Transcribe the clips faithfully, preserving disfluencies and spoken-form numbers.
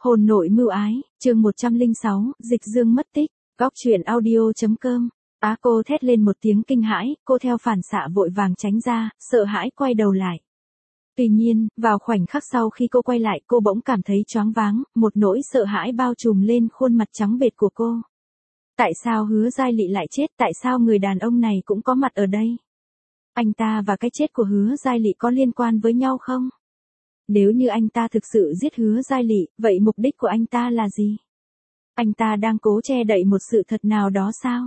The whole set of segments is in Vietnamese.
Hồn nội mưu ái, chương một trăm lẻ sáu, Dịch Dương mất tích, góc truyện audio.com. Á cô thét lên một tiếng kinh hãi, cô theo phản xạ vội vàng tránh ra, sợ hãi quay đầu lại. Tuy nhiên, vào khoảnh khắc sau khi cô quay lại cô bỗng cảm thấy choáng váng, một nỗi sợ hãi bao trùm lên khuôn mặt trắng bệch của cô. Tại sao Hứa Giai Lị lại chết, tại sao người đàn ông này cũng có mặt ở đây? Anh ta và cái chết của Hứa Giai Lị có liên quan với nhau không? Nếu như anh ta thực sự giết Hứa Giai Lị, vậy mục đích của anh ta là gì? Anh ta đang cố che đậy một sự thật nào đó sao?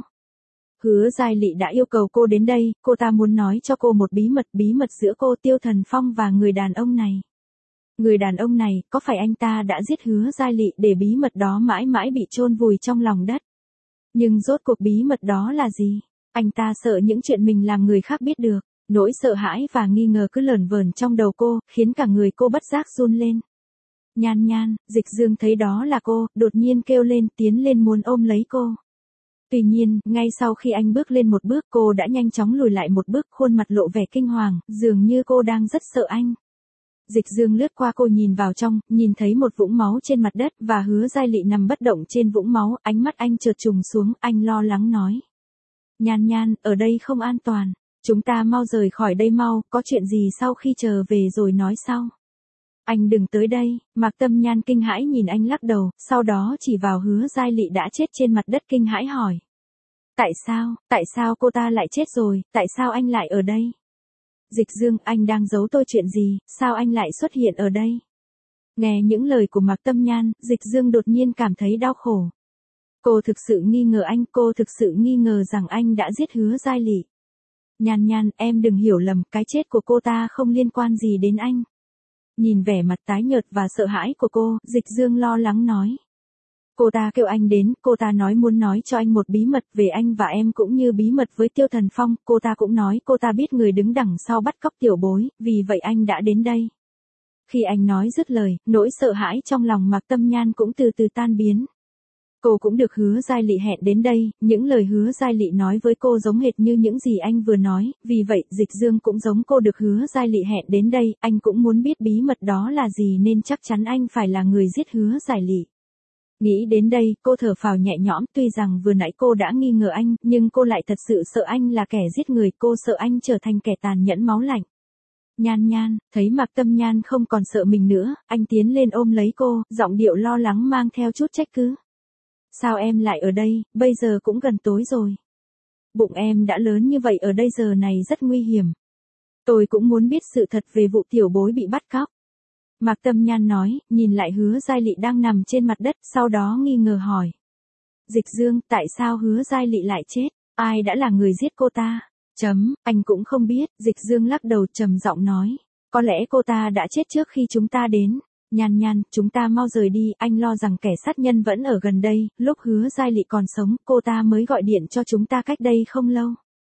Hứa Giai Lị đã yêu cầu cô đến đây, cô ta muốn nói cho cô một bí mật, bí mật giữa cô Tiêu Thần Phong và người đàn ông này. Người đàn ông này, có phải anh ta đã giết Hứa Giai Lị để bí mật đó mãi mãi bị chôn vùi trong lòng đất? Nhưng rốt cuộc bí mật đó là gì? Anh ta sợ những chuyện mình làm người khác biết được. Nỗi sợ hãi và nghi ngờ cứ lởn vởn trong đầu cô, khiến cả người cô bất giác run lên. Nhan Nhan, Dịch Dương thấy đó là cô, đột nhiên kêu lên, tiến lên muốn ôm lấy cô. Tuy nhiên, ngay sau khi anh bước lên một bước cô đã nhanh chóng lùi lại một bước, khuôn mặt lộ vẻ kinh hoàng, dường như cô đang rất sợ anh. Dịch Dương lướt qua cô nhìn vào trong, nhìn thấy một vũng máu trên mặt đất và Hứa Giai Lị nằm bất động trên vũng máu, ánh mắt anh chợt trùng xuống, anh lo lắng nói. Nhan Nhan, ở đây không an toàn. Chúng ta mau rời khỏi đây mau, có chuyện gì sau khi trở về rồi nói sau. Anh đừng tới đây, Mạc Tâm Nhan kinh hãi nhìn anh lắc đầu, sau đó chỉ vào Hứa Giai Lị đã chết trên mặt đất kinh hãi hỏi. Tại sao, tại sao cô ta lại chết rồi, tại sao anh lại ở đây? Dịch Dương, anh đang giấu tôi chuyện gì, sao anh lại xuất hiện ở đây? Nghe những lời của Mạc Tâm Nhan, Dịch Dương đột nhiên cảm thấy đau khổ. Cô thực sự nghi ngờ anh, cô thực sự nghi ngờ rằng anh đã giết Hứa Giai Lị. Nhan Nhan, em đừng hiểu lầm, cái chết của cô ta không liên quan gì đến anh. Nhìn vẻ mặt tái nhợt và sợ hãi của cô, Dịch Dương lo lắng nói. Cô ta kêu anh đến, cô ta nói muốn nói cho anh một bí mật về anh và em cũng như bí mật với Tiêu Thần Phong, cô ta cũng nói cô ta biết người đứng đằng sau bắt cóc tiểu bối, vì vậy anh đã đến đây. Khi anh nói dứt lời, nỗi sợ hãi trong lòng Mạc Tâm Nhan cũng từ từ tan biến. Cô cũng được Hứa Giai Lị hẹn đến đây, những lời Hứa Giai Lị nói với cô giống hệt như những gì anh vừa nói, vì vậy Dịch Dương cũng giống cô được Hứa Giai Lị hẹn đến đây, anh cũng muốn biết bí mật đó là gì nên chắc chắn anh phải là người giết Hứa Giai Lị. Nghĩ đến đây, cô thở phào nhẹ nhõm, tuy rằng vừa nãy cô đã nghi ngờ anh, nhưng cô lại thật sự sợ anh là kẻ giết người, cô sợ anh trở thành kẻ tàn nhẫn máu lạnh. Nhan Nhan, thấy Mạc Tâm Nhan không còn sợ mình nữa, anh tiến lên ôm lấy cô, giọng điệu lo lắng mang theo chút trách cứ. Sao em lại ở đây, bây giờ cũng gần tối rồi. Bụng em đã lớn như vậy ở đây giờ này rất nguy hiểm. Tôi cũng muốn biết sự thật về vụ tiểu bối bị bắt cóc. Mạc Tâm Nhan nói, nhìn lại Hứa Giai Lị đang nằm trên mặt đất, sau đó nghi ngờ hỏi. Dịch Dương, tại sao Hứa Giai Lị lại chết? Ai đã là người giết cô ta? Chấm, anh cũng không biết, Dịch Dương lắc đầu trầm giọng nói. Có lẽ cô ta đã chết trước khi chúng ta đến. Nhan Nhan, chúng ta mau rời đi, anh lo rằng kẻ sát nhân vẫn ở gần đây, lúc Hứa Giai Lị còn sống, cô ta mới gọi điện cho chúng ta cách đây không lâu.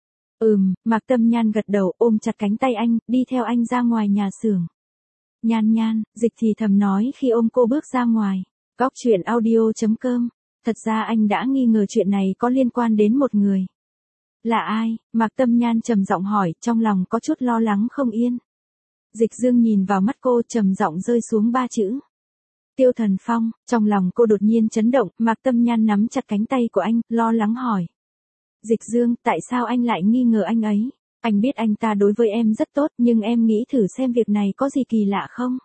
Ừm, Mạc Tâm Nhan gật đầu, ôm chặt cánh tay anh, đi theo anh ra ngoài nhà xưởng. Nhan Nhan, Dịch thì thầm nói khi ôm cô bước ra ngoài. Góc truyện audio.com. Thật ra anh đã nghi ngờ chuyện này có liên quan đến một người. Là ai? Mạc Tâm Nhan trầm giọng hỏi, trong lòng có chút lo lắng không yên. Dịch Dương nhìn vào mắt cô, trầm giọng rơi xuống ba chữ. Tiêu Thần Phong, trong lòng cô đột nhiên chấn động, Mạc Tâm Nhan nắm chặt cánh tay của anh, lo lắng hỏi. Dịch Dương, tại sao anh lại nghi ngờ anh ấy? Anh biết anh ta đối với em rất tốt, nhưng em nghĩ thử xem việc này có gì kỳ lạ không?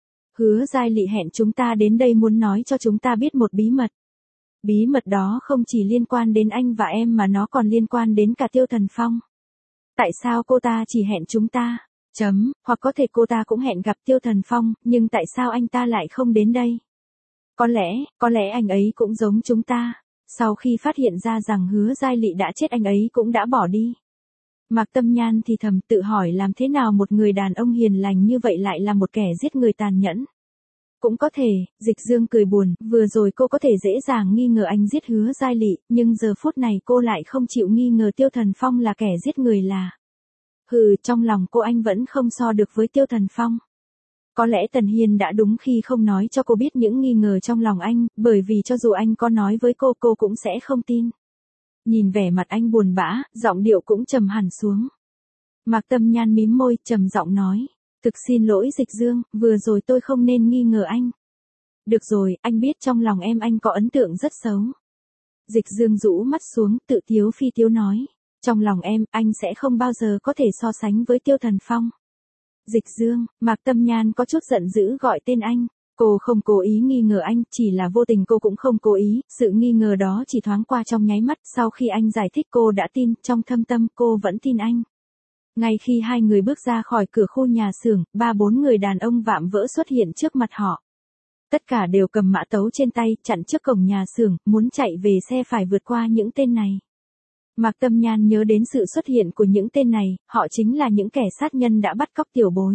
Hứa Giai Lị hẹn chúng ta đến đây muốn nói cho chúng ta biết một bí mật. Bí mật đó không chỉ liên quan đến anh và em mà nó còn liên quan đến cả Tiêu Thần Phong. Tại sao cô ta chỉ hẹn chúng ta? Chấm, hoặc có thể cô ta cũng hẹn gặp Tiêu Thần Phong, nhưng tại sao anh ta lại không đến đây? Có lẽ, có lẽ anh ấy cũng giống chúng ta. Sau khi phát hiện ra rằng Hứa Giai Lị đã chết anh ấy cũng đã bỏ đi. Mạc Tâm Nhan thì thầm tự hỏi làm thế nào một người đàn ông hiền lành như vậy lại là một kẻ giết người tàn nhẫn. Cũng có thể, Dịch Dương cười buồn, vừa rồi cô có thể dễ dàng nghi ngờ anh giết Hứa Giai Lị, nhưng giờ phút này cô lại không chịu nghi ngờ Tiêu Thần Phong là kẻ giết người là. Hừ, trong lòng cô anh vẫn không so được với Tiêu Thần Phong. Có lẽ Tần Hiên đã đúng khi không nói cho cô biết những nghi ngờ trong lòng anh, bởi vì cho dù anh có nói với cô cô cũng sẽ không tin. Nhìn vẻ mặt anh buồn bã, giọng điệu cũng trầm hẳn xuống. Mạc Tâm Nhan mím môi, trầm giọng nói. Thực xin lỗi Dịch Dương, vừa rồi tôi không nên nghi ngờ anh. Được rồi, anh biết trong lòng em anh có ấn tượng rất xấu. Dịch Dương rũ mắt xuống, tự tiếu phi tiếu nói. Trong lòng em, anh sẽ không bao giờ có thể so sánh với Tiêu Thần Phong. Dịch Dương, Mạc Tâm Nhan có chút giận dữ gọi tên anh. Cô không cố ý nghi ngờ anh, chỉ là vô tình cô cũng không cố ý, sự nghi ngờ đó chỉ thoáng qua trong nháy mắt, sau khi anh giải thích cô đã tin, trong thâm tâm cô vẫn tin anh. Ngay khi hai người bước ra khỏi cửa khu nhà xưởng, ba bốn người đàn ông vạm vỡ xuất hiện trước mặt họ. Tất cả đều cầm mã tấu trên tay, chặn trước cổng nhà xưởng, muốn chạy về xe phải vượt qua những tên này. Mạc Tâm Nhan nhớ đến sự xuất hiện của những tên này, họ chính là những kẻ sát nhân đã bắt cóc tiểu bối.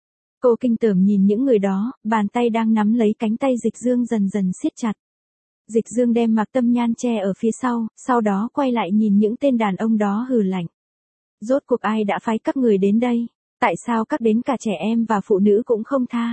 Cô kinh tởm nhìn những người đó, bàn tay đang nắm lấy cánh tay Dịch Dương dần dần siết chặt. Dịch Dương đem Mạc Tâm Nhan che ở phía sau, sau đó quay lại nhìn những tên đàn ông đó hừ lạnh. Rốt cuộc ai đã phái các người đến đây? Tại sao các đến cả trẻ em và phụ nữ cũng không tha?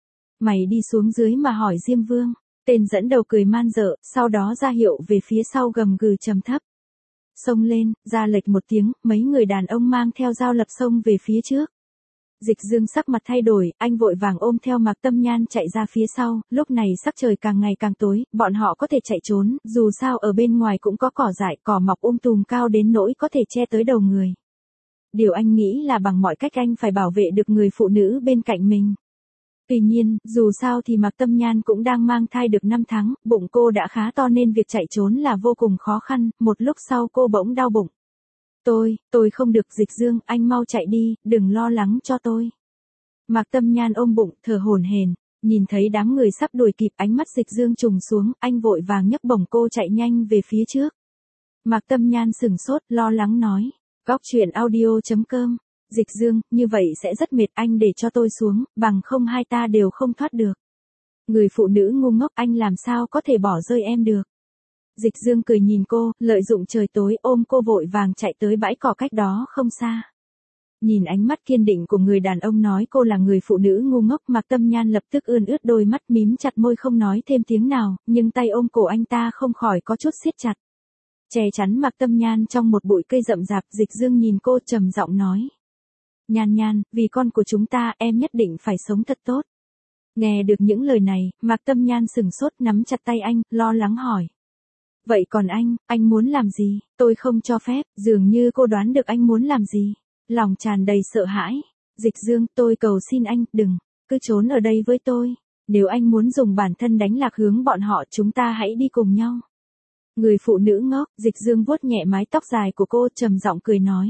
Mày đi xuống dưới mà hỏi Diêm Vương. Tên dẫn đầu cười man dợ, sau đó ra hiệu về phía sau gầm gừ trầm thấp. Xông lên, ra lệch một tiếng, mấy người đàn ông mang theo dao lập xông về phía trước. Dịch Dương sắc mặt thay đổi, anh vội vàng ôm theo Mạc Tâm Nhan chạy ra phía sau, lúc này sắc trời càng ngày càng tối, bọn họ có thể chạy trốn, dù sao ở bên ngoài cũng có cỏ dại, cỏ mọc um tùm cao đến nỗi có thể che tới đầu người. Điều anh nghĩ là bằng mọi cách anh phải bảo vệ được người phụ nữ bên cạnh mình. Tuy nhiên, dù sao thì Mạc Tâm Nhan cũng đang mang thai được năm tháng, bụng cô đã khá to nên việc chạy trốn là vô cùng khó khăn, một lúc sau cô bỗng đau bụng. Tôi, tôi không được. Dịch Dương, anh mau chạy đi, đừng lo lắng cho tôi. Mạc Tâm Nhan ôm bụng, thở hổn hển, nhìn thấy đám người sắp đuổi kịp, ánh mắt Dịch Dương trùng xuống, anh vội vàng nhấc bổng cô chạy nhanh về phía trước. Mạc Tâm Nhan sừng sốt, lo lắng nói. Góc truyện audio chấm com. Dịch Dương, như vậy sẽ rất mệt, anh để cho tôi xuống, bằng không hai ta đều không thoát được. Người phụ nữ ngu ngốc, anh làm sao có thể bỏ rơi em được. Dịch Dương cười nhìn cô, lợi dụng trời tối ôm cô vội vàng chạy tới bãi cỏ cách đó không xa. Nhìn ánh mắt kiên định của người đàn ông nói cô là người phụ nữ ngu ngốc, Mạc Tâm Nhan lập tức ươn ướt đôi mắt, mím chặt môi không nói thêm tiếng nào, nhưng tay ôm cổ anh ta không khỏi có chút siết chặt. Che chắn Mạc Tâm Nhan trong một bụi cây rậm rạp, Dịch Dương nhìn cô trầm giọng nói. Nhan Nhan, vì con của chúng ta, em nhất định phải sống thật tốt. Nghe được những lời này, Mạc Tâm Nhan sừng sốt nắm chặt tay anh, lo lắng hỏi. Vậy còn anh, anh muốn làm gì? Tôi không cho phép. Dường như cô đoán được anh muốn làm gì. Lòng tràn đầy sợ hãi. Dịch Dương, tôi cầu xin anh, đừng, cứ trốn ở đây với tôi. Nếu anh muốn dùng bản thân đánh lạc hướng bọn họ, chúng ta hãy đi cùng nhau. Người phụ nữ ngốc, Dịch Dương vuốt nhẹ mái tóc dài của cô, trầm giọng cười nói.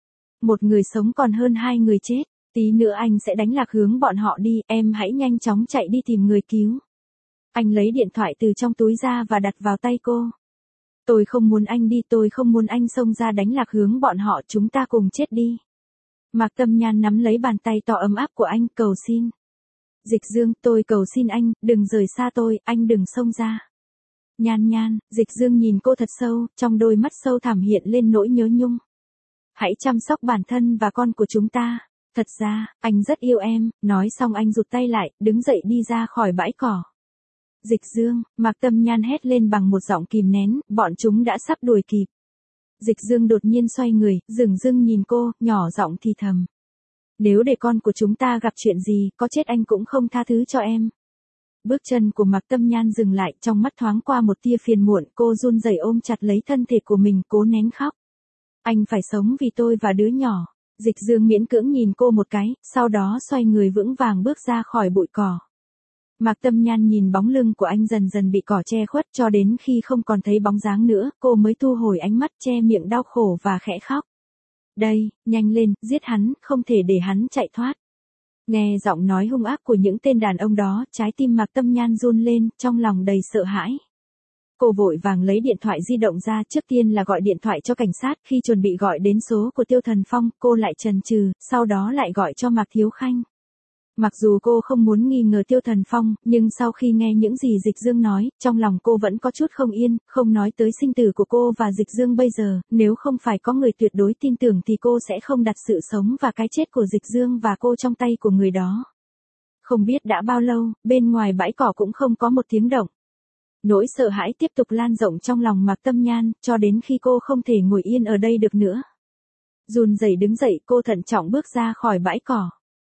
Một người sống còn hơn hai người chết. Tí nữa anh sẽ đánh lạc hướng bọn họ đi, em hãy nhanh chóng chạy đi tìm người cứu. Anh lấy điện thoại từ trong túi ra và đặt vào tay cô. Tôi không muốn anh đi, tôi không muốn anh xông ra đánh lạc hướng bọn họ, chúng ta cùng chết đi. Mạc Tâm Nhan nắm lấy bàn tay to ấm áp của anh, cầu xin. Dịch Dương, tôi cầu xin anh, đừng rời xa tôi, anh đừng xông ra. Nhan Nhan, Dịch Dương nhìn cô thật sâu, trong đôi mắt sâu thẳm hiện lên nỗi nhớ nhung. Hãy chăm sóc bản thân và con của chúng ta. Thật ra, anh rất yêu em, nói xong anh rụt tay lại, đứng dậy đi ra khỏi bãi cỏ. Dịch Dương, Mạc Tâm Nhan hét lên bằng một giọng kìm nén, bọn chúng đã sắp đuổi kịp. Dịch Dương đột nhiên xoay người, dửng dưng nhìn cô, nhỏ giọng thì thầm. Nếu để con của chúng ta gặp chuyện gì, có chết anh cũng không tha thứ cho em. Bước chân của Mạc Tâm Nhan dừng lại, trong mắt thoáng qua một tia phiền muộn, cô run rẩy ôm chặt lấy thân thể của mình, cố nén khóc. Anh phải sống vì tôi và đứa nhỏ. Dịch Dương miễn cưỡng nhìn cô một cái, sau đó xoay người vững vàng bước ra khỏi bụi cỏ. Mạc Tâm Nhan nhìn bóng lưng của anh dần dần bị cỏ che khuất, cho đến khi không còn thấy bóng dáng nữa, cô mới thu hồi ánh mắt, che miệng đau khổ và khẽ khóc. Đây, nhanh lên, giết hắn, không thể để hắn chạy thoát. Nghe giọng nói hung ác của những tên đàn ông đó, trái tim Mạc Tâm Nhan run lên, trong lòng đầy sợ hãi. Cô vội vàng lấy điện thoại di động ra, trước tiên là gọi điện thoại cho cảnh sát, khi chuẩn bị gọi đến số của Tiêu Thần Phong, cô lại chần chừ, sau đó lại gọi cho Mạc Thiếu Khanh. Mặc dù cô không muốn nghi ngờ Tiêu Thần Phong, nhưng sau khi nghe những gì Dịch Dương nói, trong lòng cô vẫn có chút không yên, không nói tới sinh tử của cô và Dịch Dương bây giờ, nếu không phải có người tuyệt đối tin tưởng thì cô sẽ không đặt sự sống và cái chết của Dịch Dương và cô trong tay của người đó. Không biết đã bao lâu, bên ngoài bãi cỏ cũng không có một tiếng động. Nỗi sợ hãi tiếp tục lan rộng trong lòng Mạc Tâm Nhan, cho đến khi cô không thể ngồi yên ở đây được nữa. Run rẩy đứng dậy, cô thận trọng bước ra khỏi bãi cỏ.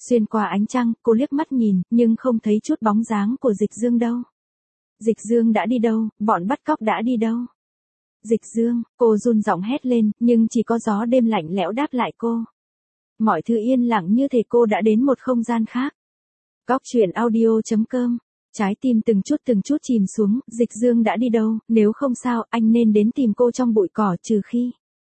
Xuyên qua ánh trăng, cô liếc mắt nhìn, nhưng không thấy chút bóng dáng của Dịch Dương đâu. Dịch Dương đã đi đâu, bọn bắt cóc đã đi đâu? Dịch Dương, cô run giọng hét lên, nhưng chỉ có gió đêm lạnh lẽo đáp lại cô. Mọi thứ yên lặng như thể cô đã đến một không gian khác. Góc truyện audio chấm com. Trái tim từng chút từng chút chìm xuống, Dịch Dương đã đi đâu, nếu không sao, anh nên đến tìm cô trong bụi cỏ trừ khi.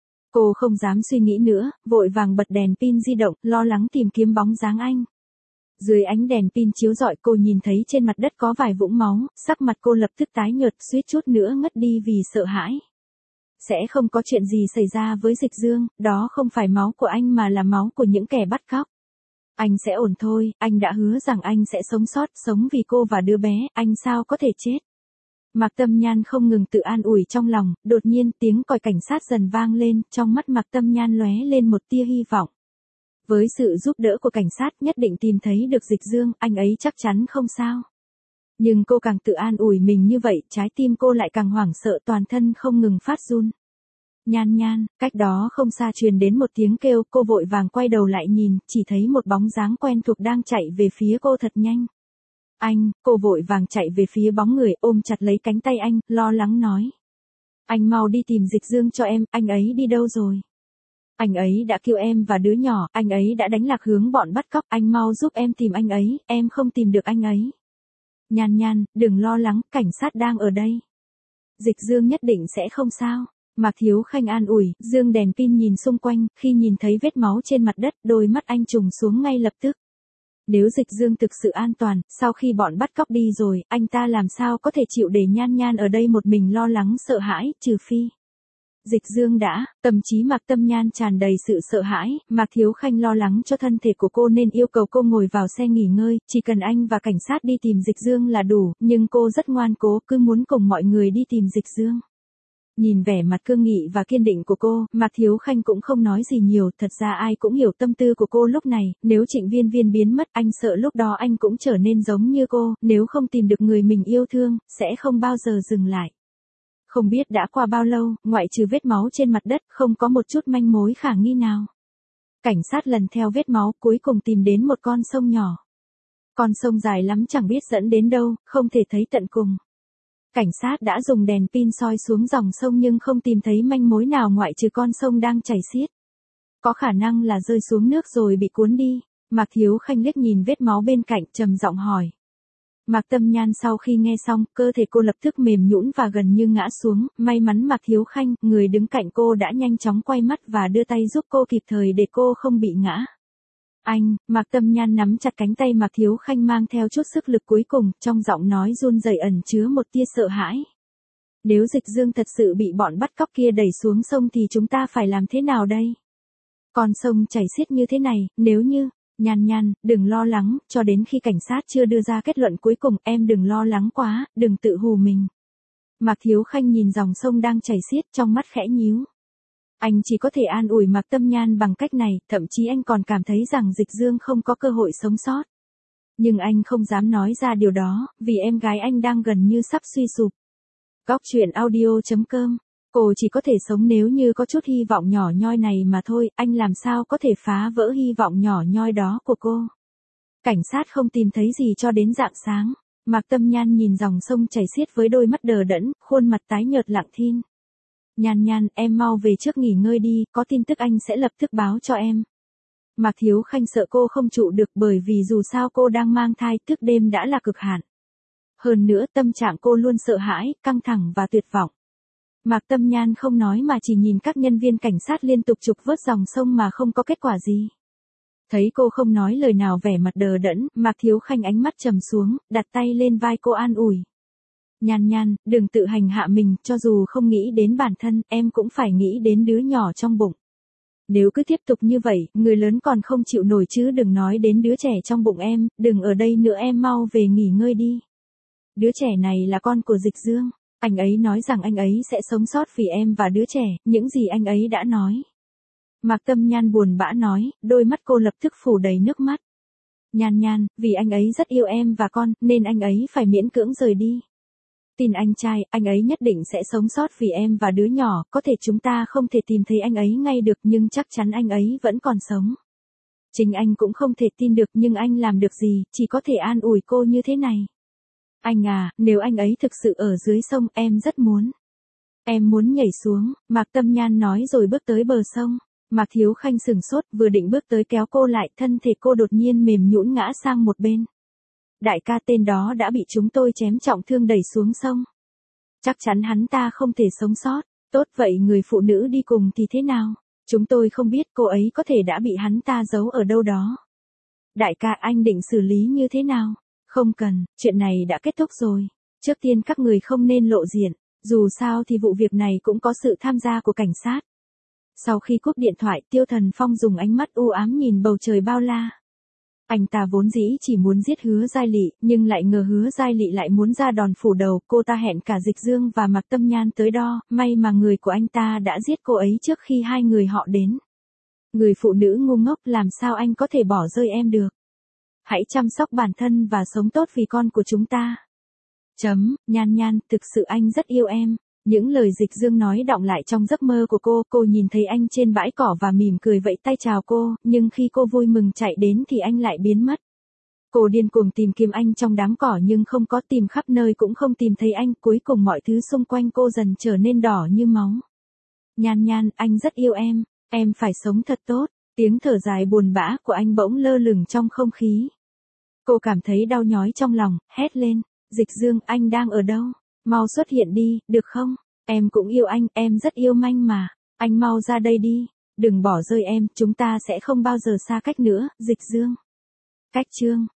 Cô không dám suy nghĩ nữa, vội vàng bật đèn pin di động, lo lắng tìm kiếm bóng dáng anh. Dưới ánh đèn pin chiếu rọi cô nhìn thấy trên mặt đất có vài vũng máu, sắc mặt cô lập tức tái nhợt, suýt chút nữa ngất đi vì sợ hãi. Sẽ không có chuyện gì xảy ra với Dịch Dương, đó không phải máu của anh mà là máu của những kẻ bắt cóc. Anh sẽ ổn thôi, anh đã hứa rằng anh sẽ sống sót, sống vì cô và đứa bé, anh sao có thể chết. Mạc Tâm Nhan không ngừng tự an ủi trong lòng, đột nhiên tiếng còi cảnh sát dần vang lên, trong mắt Mạc Tâm Nhan lóe lên một tia hy vọng. Với sự giúp đỡ của cảnh sát nhất định tìm thấy được Dịch Dương, anh ấy chắc chắn không sao. Nhưng cô càng tự an ủi mình như vậy, trái tim cô lại càng hoảng sợ, toàn thân không ngừng phát run. Nhan Nhan, cách đó không xa truyền đến một tiếng kêu, cô vội vàng quay đầu lại nhìn, chỉ thấy một bóng dáng quen thuộc đang chạy về phía cô thật nhanh. Anh, cô vội vàng chạy về phía bóng người, ôm chặt lấy cánh tay anh, lo lắng nói. Anh mau đi tìm Dịch Dương cho em, anh ấy đi đâu rồi? Anh ấy đã kêu em và đứa nhỏ, anh ấy đã đánh lạc hướng bọn bắt cóc, anh mau giúp em tìm anh ấy, em không tìm được anh ấy. Nhan Nhan, đừng lo lắng, cảnh sát đang ở đây. Dịch Dương nhất định sẽ không sao. Mạc Thiếu Khanh an ủi, Dương đèn pin nhìn xung quanh, khi nhìn thấy vết máu trên mặt đất, đôi mắt anh trùng xuống ngay lập tức. Nếu Dịch Dương thực sự an toàn, sau khi bọn bắt cóc đi rồi, anh ta làm sao có thể chịu để Nhan Nhan ở đây một mình lo lắng sợ hãi, trừ phi. Dịch Dương đã, tâm trí Mạc Tâm Nhan tràn đầy sự sợ hãi, Mạc Thiếu Khanh lo lắng cho thân thể của cô nên yêu cầu cô ngồi vào xe nghỉ ngơi, chỉ cần anh và cảnh sát đi tìm Dịch Dương là đủ, nhưng cô rất ngoan cố, cứ muốn cùng mọi người đi tìm Dịch Dương. Nhìn vẻ mặt cương nghị và kiên định của cô, Mạc Thiếu Khanh cũng không nói gì nhiều, thật ra ai cũng hiểu tâm tư của cô lúc này, nếu Trịnh Viên Viên biến mất, anh sợ lúc đó anh cũng trở nên giống như cô, nếu không tìm được người mình yêu thương, sẽ không bao giờ dừng lại. Không biết đã qua bao lâu, ngoại trừ vết máu trên mặt đất, không có một chút manh mối khả nghi nào. Cảnh sát lần theo vết máu, cuối cùng tìm đến một con sông nhỏ. Con sông dài lắm chẳng biết dẫn đến đâu, không thể thấy tận cùng. Cảnh sát đã dùng đèn pin soi xuống dòng sông nhưng không tìm thấy manh mối nào ngoại trừ con sông đang chảy xiết. Có khả năng là rơi xuống nước rồi bị cuốn đi. Mạc Thiếu Khanh liếc nhìn vết máu bên cạnh, trầm giọng hỏi. Mạc Tâm Nhan sau khi nghe xong, cơ thể cô lập tức mềm nhũn và gần như ngã xuống, may mắn Mạc Thiếu Khanh, người đứng cạnh cô đã nhanh chóng quay mắt và đưa tay giúp cô kịp thời để cô không bị ngã. Anh, Mạc Tâm Nhan nắm chặt cánh tay Mạc Thiếu Khanh mang theo chút sức lực cuối cùng, trong giọng nói run rẩy ẩn chứa một tia sợ hãi. Nếu Dịch Dương thật sự bị bọn bắt cóc kia đẩy xuống sông thì chúng ta phải làm thế nào đây? Con sông chảy xiết như thế này, nếu như... Nhan Nhan, đừng lo lắng, cho đến khi cảnh sát chưa đưa ra kết luận cuối cùng, em đừng lo lắng quá, đừng tự hù mình. Mạc Thiếu Khanh nhìn dòng sông đang chảy xiết, trong mắt khẽ nhíu. Anh chỉ có thể an ủi Mạc Tâm Nhan bằng cách này, thậm chí anh còn cảm thấy rằng Dịch Dương không có cơ hội sống sót. Nhưng anh không dám nói ra điều đó, vì em gái anh đang gần như sắp suy sụp. Góc truyện audio chấm com. Cô chỉ có thể sống nếu như có chút hy vọng nhỏ nhoi này mà thôi, anh làm sao có thể phá vỡ hy vọng nhỏ nhoi đó của cô. Cảnh sát không tìm thấy gì cho đến rạng sáng. Mạc Tâm Nhan nhìn dòng sông chảy xiết với đôi mắt đờ đẫn, khuôn mặt tái nhợt lặng thinh. Nhan Nhan, em mau về trước nghỉ ngơi đi, có tin tức anh sẽ lập tức báo cho em. Mạc Thiếu Khanh sợ cô không trụ được bởi vì dù sao cô đang mang thai, thức đêm đã là cực hạn. Hơn nữa tâm trạng cô luôn sợ hãi, căng thẳng và tuyệt vọng. Mạc Tâm Nhan không nói mà chỉ nhìn các nhân viên cảnh sát liên tục trục vớt dòng sông mà không có kết quả gì. Thấy cô không nói lời nào vẻ mặt đờ đẫn, Mạc Thiếu Khanh ánh mắt trầm xuống, đặt tay lên vai cô an ủi. Nhan Nhan, đừng tự hành hạ mình, cho dù không nghĩ đến bản thân, em cũng phải nghĩ đến đứa nhỏ trong bụng. Nếu cứ tiếp tục như vậy, người lớn còn không chịu nổi chứ đừng nói đến đứa trẻ trong bụng em, đừng ở đây nữa, em mau về nghỉ ngơi đi. Đứa trẻ này là con của Dịch Dương. Anh ấy nói rằng anh ấy sẽ sống sót vì em và đứa trẻ, những gì anh ấy đã nói. Mạc Tâm Nhan buồn bã nói, đôi mắt cô lập tức phủ đầy nước mắt. Nhan Nhan, vì anh ấy rất yêu em và con, nên anh ấy phải miễn cưỡng rời đi. Tin anh trai, anh ấy nhất định sẽ sống sót vì em và đứa nhỏ, có thể chúng ta không thể tìm thấy anh ấy ngay được nhưng chắc chắn anh ấy vẫn còn sống. Chính anh cũng không thể tin được nhưng anh làm được gì, chỉ có thể an ủi cô như thế này. Anh à, nếu anh ấy thực sự ở dưới sông, em rất muốn. Em muốn nhảy xuống, Mạc Tâm Nhan nói rồi bước tới bờ sông. Mạc Thiếu Khanh sừng sốt, vừa định bước tới kéo cô lại, thân thể cô đột nhiên mềm nhũn ngã sang một bên. Đại ca tên đó đã bị chúng tôi chém trọng thương đẩy xuống sông. Chắc chắn hắn ta không thể sống sót. Tốt vậy người phụ nữ đi cùng thì thế nào? Chúng tôi không biết cô ấy có thể đã bị hắn ta giấu ở đâu đó. Đại ca anh định xử lý như thế nào? Không cần, chuyện này đã kết thúc rồi. Trước tiên các người không nên lộ diện, dù sao thì vụ việc này cũng có sự tham gia của cảnh sát. Sau khi cúp điện thoại, Tiêu Thần Phong dùng ánh mắt u ám nhìn bầu trời bao la. Anh ta vốn dĩ chỉ muốn giết Hứa Giai Lị, nhưng lại ngờ Hứa Giai Lị lại muốn ra đòn phủ đầu, cô ta hẹn cả Dịch Dương và Mạc Tâm Nhan tới đó, may mà người của anh ta đã giết cô ấy trước khi hai người họ đến. Người phụ nữ ngu ngốc, làm sao anh có thể bỏ rơi em được? Hãy chăm sóc bản thân và sống tốt vì con của chúng ta. Chấm, Nhan Nhan, thực sự anh rất yêu em. Những lời Dịch Dương nói đọng lại trong giấc mơ của cô, cô nhìn thấy anh trên bãi cỏ và mỉm cười vẫy tay chào cô, nhưng khi cô vui mừng chạy đến thì anh lại biến mất. Cô điên cuồng tìm kiếm anh trong đám cỏ nhưng không có, tìm khắp nơi cũng không tìm thấy anh, cuối cùng mọi thứ xung quanh cô dần trở nên đỏ như máu. Nhan Nhan, anh rất yêu em, em phải sống thật tốt. Tiếng thở dài buồn bã của anh bỗng lơ lửng trong không khí. Cô cảm thấy đau nhói trong lòng, hét lên, Dịch Dương, anh đang ở đâu? Mau xuất hiện đi, được không? Em cũng yêu anh, em rất yêu Manh mà. Anh mau ra đây đi, đừng bỏ rơi em, chúng ta sẽ không bao giờ xa cách nữa, Dịch Dương. Cách chương